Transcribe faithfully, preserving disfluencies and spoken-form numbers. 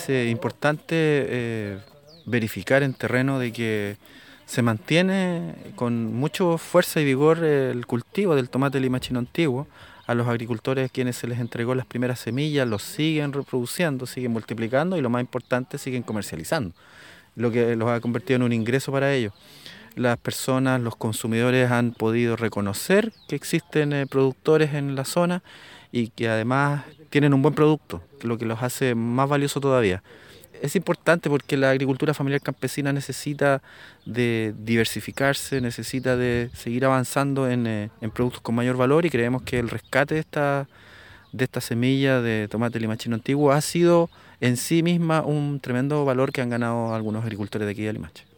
es eh, importante eh, verificar en terreno de que se mantiene con mucha fuerza y vigor el cultivo del tomate limachino antiguo. A los agricultores a quienes se les entregó las primeras semillas los siguen reproduciendo, siguen multiplicando y lo más importante, siguen comercializando, lo que los ha convertido en un ingreso para ellos. Las personas, los consumidores han podido reconocer que existen eh, productores en la zona y que además tienen un buen producto, lo que los hace más valioso todavía. Es importante porque la agricultura familiar campesina necesita de diversificarse, necesita de seguir avanzando en, eh, en productos con mayor valor, y creemos que el rescate de esta, de esta semilla de tomate limachino antiguo ha sido en sí misma un tremendo valor que han ganado algunos agricultores de aquí de Limache.